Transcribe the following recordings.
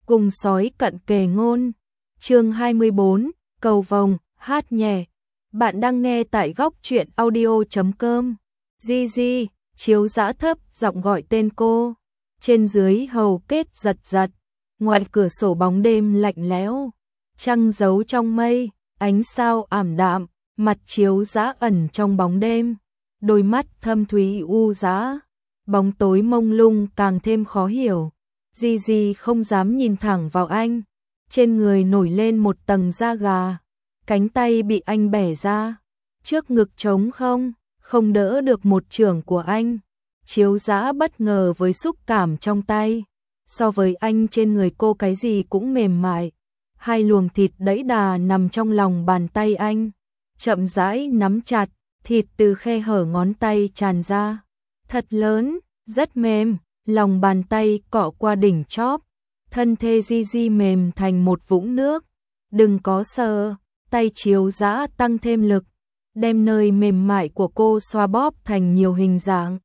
cùng sói cận kề ngôn. Chương 24, cầu vồng, hát nhẹ. Bạn đang nghe tại góc truyện audio.com. Gigi, Chiếu Dã thấp giọng gọi tên cô. Trên dưới hầu kết giật giật. Ngoài cửa sổ bóng đêm lạnh lẽo. Trăng giấu trong mây, ánh sao ảm đạm, mặt Chiếu Dã ẩn trong bóng đêm. Đôi mắt thâm thúy u dã, bóng tối mông lung càng thêm khó hiểu. Gigi không dám nhìn thẳng vào anh. Trên người nổi lên một tầng da gà, cánh tay bị anh bẻ ra, trước ngực trống không đỡ được một chưởng của anh. Chiếu Dã bất ngờ với xúc cảm trong tay. So với anh trên người cô cái gì cũng mềm mại. Hai luồng thịt đẫy đà nằm trong lòng bàn tay anh, chậm rãi nắm chặt, thịt từ khe hở ngón tay tràn ra. Thật lớn, rất mềm, lòng bàn tay cọ qua đỉnh chóp. Thân thể Gigi mềm thành một vũng nước. Đừng có sờ, tay Chiếu Dã tăng thêm lực, đem nơi mềm mại của cô xoa bóp thành nhiều hình dạng.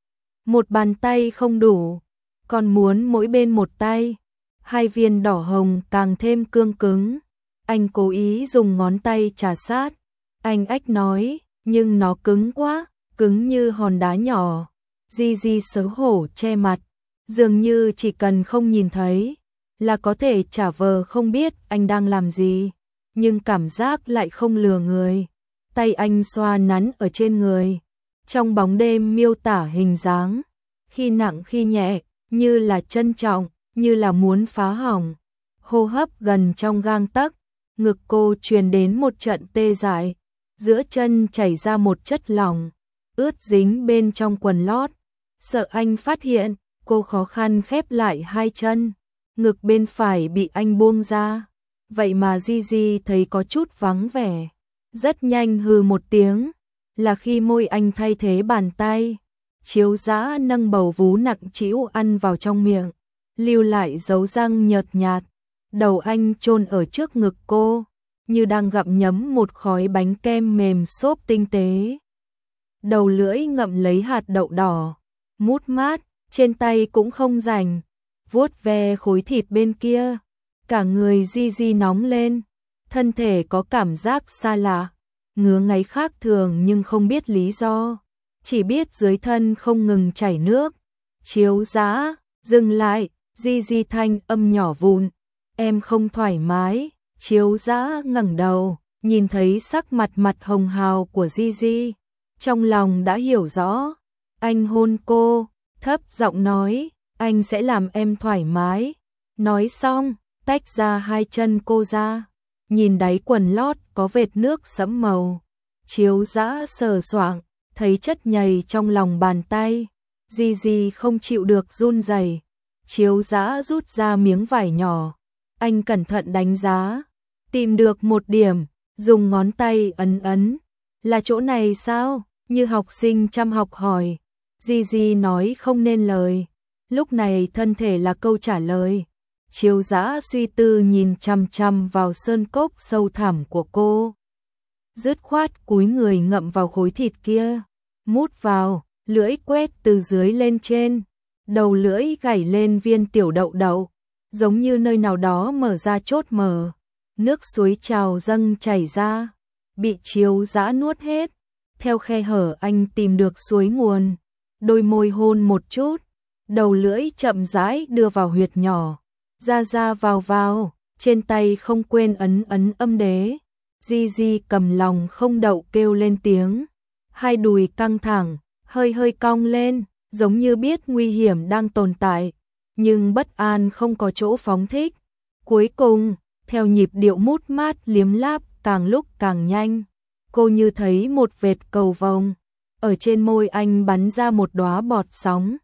Một bàn tay không đủ, còn muốn mỗi bên một tay. Hai viên đỏ hồng càng thêm cương cứng. Anh cố ý dùng ngón tay trà sát. Anh ách nói, nhưng nó cứng quá, cứng như hòn đá nhỏ. Gigi xấu hổ che mặt, dường như chỉ cần không nhìn thấy là có thể giả vờ không biết anh đang làm gì, nhưng cảm giác lại không lừa người. Tay anh xoa nắn ở trên người, trong bóng đêm miêu tả hình dáng, khi nặng khi nhẹ, như là trân trọng, như là muốn phá hỏng. Hô hấp gần trong gang tấc, ngực cô truyền đến một trận tê dại, giữa chân chảy ra một chất lỏng, ướt dính bên trong quần lót. Sợ anh phát hiện, cô khó khăn khép lại hai chân, ngực bên phải bị anh buông ra. Vậy mà Gigi thấy có chút vắng vẻ. Rất nhanh hừ một tiếng, là khi môi anh thay thế bàn tay. Chiếu Dã nâng bầu vú nặng trĩu ăn vào trong miệng, lưu lại dấu răng nhợt nhạt. Đầu anh chôn ở trước ngực cô, như đang gặm nhấm một khói bánh kem mềm xốp tinh tế. Đầu lưỡi ngậm lấy hạt đậu đỏ, mút mát, trên tay cũng không rảnh, vuốt ve khối thịt bên kia. Cả người Gigi nóng lên, thân thể có cảm giác xa lạ, ngứa ngáy khác thường nhưng không biết lý do, chỉ biết dưới thân không ngừng chảy nước. Chiếu Dã, dừng lại, Gigi thanh âm nhỏ vụn, em không thoải mái. Chiếu Dã ngẩng đầu, nhìn thấy sắc mặt hồng hào của Gigi, trong lòng đã hiểu rõ. Anh hôn cô, thấp giọng nói, anh sẽ làm em thoải mái. Nói xong, tách ra hai chân cô ra, nhìn đáy quần lót có vệt nước sẫm màu. Chiếu Dã sờ soạng, thấy chất nhầy trong lòng bàn tay. Gigi không chịu được run rẩy. Chiếu Dã rút ra miếng vải nhỏ, anh cẩn thận đánh giá, tìm được một điểm, dùng ngón tay ấn ấn. Là chỗ này sao? Như học sinh chăm học hỏi. Gigi nói không nên lời. Lúc này thân thể là câu trả lời. Chiếu Dã suy tư nhìn chằm chằm vào sơn cốc sâu thẳm của cô. Dứt khoát cúi người ngậm vào khối thịt kia, mút vào, lưỡi quét từ dưới lên trên. Đầu lưỡi gảy lên viên tiểu đậu đậu, giống như nơi nào đó mở ra chốt mở. Nước suối trào dâng chảy ra, bị Chiếu Dã nuốt hết. Theo khe hở anh tìm được suối nguồn, đôi môi hôn một chút, đầu lưỡi chậm rãi đưa vào huyệt nhỏ, ra vào, trên tay không quên ấn ấn âm đế. Gigi cầm lòng không đậu kêu lên tiếng, hai đùi căng thẳng, hơi cong lên, giống như biết nguy hiểm đang tồn tại, nhưng bất an không có chỗ phóng thích. Cuối cùng, theo nhịp điệu mút mát liếm láp càng lúc càng nhanh, cô như thấy một vệt cầu vồng, ở trên môi anh bắn ra một đóa bọt sóng.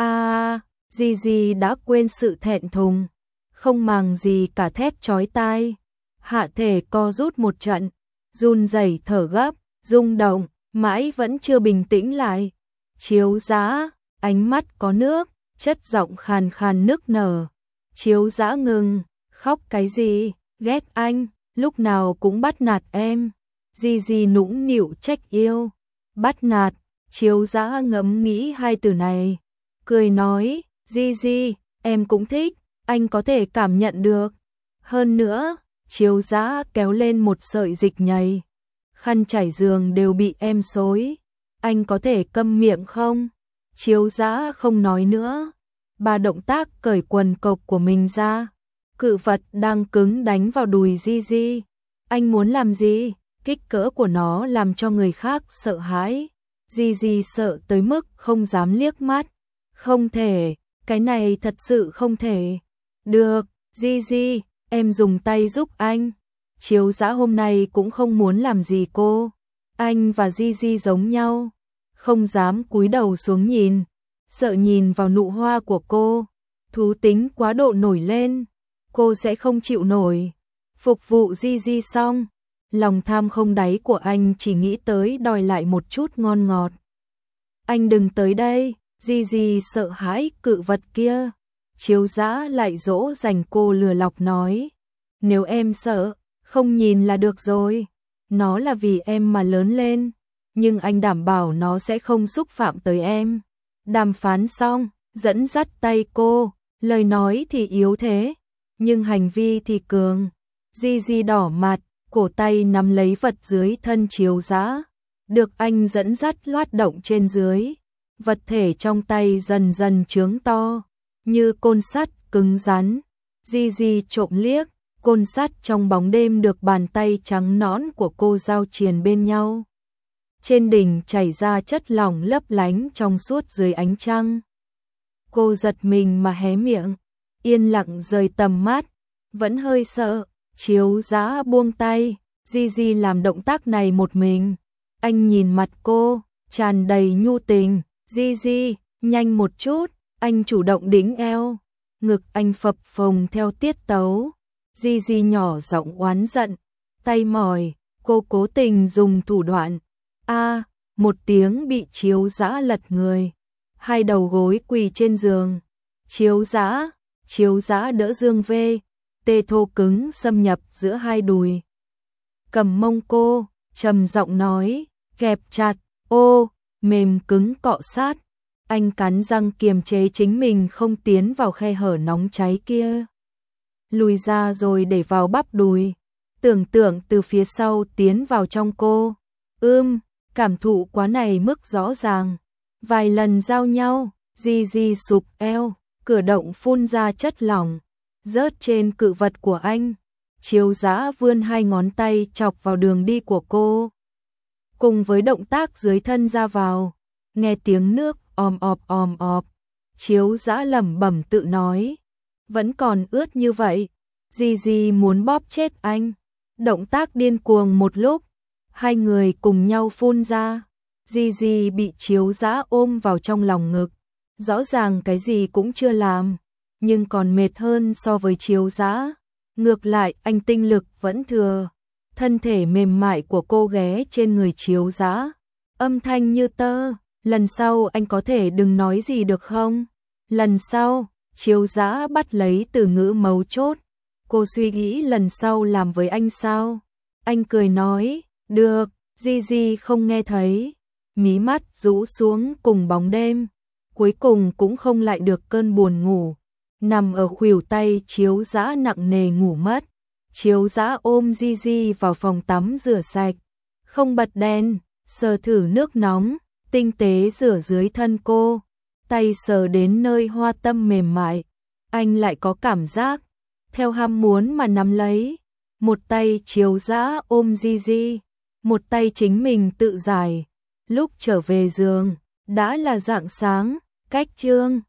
Gigi đã quên sự thẹn thùng, không màng gì cả thét chói tai, hạ thể co rút một trận, run rẩy thở gấp, rung động, mãi vẫn chưa bình tĩnh lại. Chiếu Dã, ánh mắt có nước, chất giọng khàn khàn nức nở. Chiếu Dã ngừng, khóc cái gì, ghét anh, lúc nào cũng bắt nạt em. Gigi nũng nịu trách yêu. Bắt nạt. Chiếu Dã ngẫm nghĩ hai từ này, cười nói, Gigi, em cũng thích, anh có thể cảm nhận được. Hơn nữa, Chiếu Dã kéo lên một sợi dịch nhầy. Khăn trải giường đều bị em xối. Anh có thể câm miệng không? Chiếu Dã không nói nữa. Ba động tác cởi quần cộc của mình ra. Cự vật đang cứng đánh vào đùi Gigi. Anh muốn làm gì? Kích cỡ của nó làm cho người khác sợ hãi. Gigi sợ tới mức không dám liếc mắt. Không thể, cái này thật sự không thể. Được, Gigi, em dùng tay giúp anh. Chiếu Dã hôm nay cũng không muốn làm gì cô. Anh và Gigi giống nhau, không dám cúi đầu xuống nhìn, sợ nhìn vào nụ hoa của cô. Thú tính quá độ nổi lên, cô sẽ không chịu nổi. Phục vụ Gigi xong, lòng tham không đáy của anh chỉ nghĩ tới đòi lại một chút ngon ngọt. Anh đừng tới đây, Gigi sợ hãi cự vật kia. Chiếu Dã lại dỗ dành cô lừa lọc nói. Nếu em sợ, không nhìn là được rồi. Nó là vì em mà lớn lên, nhưng anh đảm bảo nó sẽ không xúc phạm tới em. Đàm phán xong, dẫn dắt tay cô, lời nói thì yếu thế, nhưng hành vi thì cường. Gigi đỏ mặt, cổ tay nắm lấy vật dưới thân Chiếu Dã, được anh dẫn dắt loát động trên dưới. Vật thể trong tay dần dần trướng to, như côn sắt cứng rắn. Gigi trộm liếc, côn sắt trong bóng đêm được bàn tay trắng nõn của cô giao triền bên nhau. Trên đỉnh chảy ra chất lỏng lấp lánh trong suốt dưới ánh trăng. Cô giật mình mà hé miệng, yên lặng rời tầm mắt, vẫn hơi sợ. Chiếu Dã buông tay, Gigi làm động tác này một mình. Anh nhìn mặt cô, tràn đầy nhu tình. Gigi, nhanh một chút, anh chủ động đĩnh eo. Ngực anh phập phồng theo tiết tấu. Gigi nhỏ giọng oán giận, tay mỏi, cô cố tình dùng thủ đoạn. Một tiếng bị Chiếu Dã lật người. Hai đầu gối quỳ trên giường. Chiếu Dã đỡ Dương về, tê thô cứng xâm nhập giữa hai đùi. Cầm mông cô, trầm giọng nói, kẹp chặt, mềm cứng cọ sát. Anh cắn răng kiềm chế chính mình không tiến vào khe hở nóng cháy kia. Lùi ra rồi để vào bắp đùi. Tưởng tượng từ phía sau tiến vào trong cô. Cảm thụ quá này mức rõ ràng. Vài lần giao nhau, Gigi sụp eo, cử động phun ra chất lỏng, rớt trên cự vật của anh. Chiếu Dã vươn hai ngón tay chọc vào đường đi của cô. Cùng với động tác dưới thân ra vào, nghe tiếng nước om ọp. Chiếu Dã lẩm bẩm tự nói, vẫn còn ướt như vậy. Gigi muốn bóp chết anh. Động tác điên cuồng một lúc, hai người cùng nhau phun ra. Gigi bị Chiếu Dã ôm vào trong lòng ngực. Rõ ràng cái gì cũng chưa làm, nhưng còn mệt hơn so với Chiếu Dã. Ngược lại anh tinh lực vẫn thừa. Thân thể mềm mại của cô ghé trên người Chiếu Dã, âm thanh như tơ. Lần sau anh có thể đừng nói gì được không? Lần sau, Chiếu Dã bắt lấy từ ngữ mấu chốt. Cô suy nghĩ lần sau làm với anh sao? Anh cười nói, được. Gigi không nghe thấy, mí mắt rũ xuống cùng bóng đêm. Cuối cùng cũng không lại được cơn buồn ngủ. Nằm ở khuỷu tay Chiếu Dã nặng nề ngủ mất. Chiếu Dã ôm Gigi vào phòng tắm rửa sạch. Không bật đèn, sờ thử nước nóng, tinh tế rửa dưới thân cô. Tay sờ đến nơi hoa tâm mềm mại. Anh lại có cảm giác, theo ham muốn mà nắm lấy. Một tay Chiếu Dã ôm Gigi, một tay chính mình tự giải. Lúc trở về giường, đã là rạng sáng, cách trương.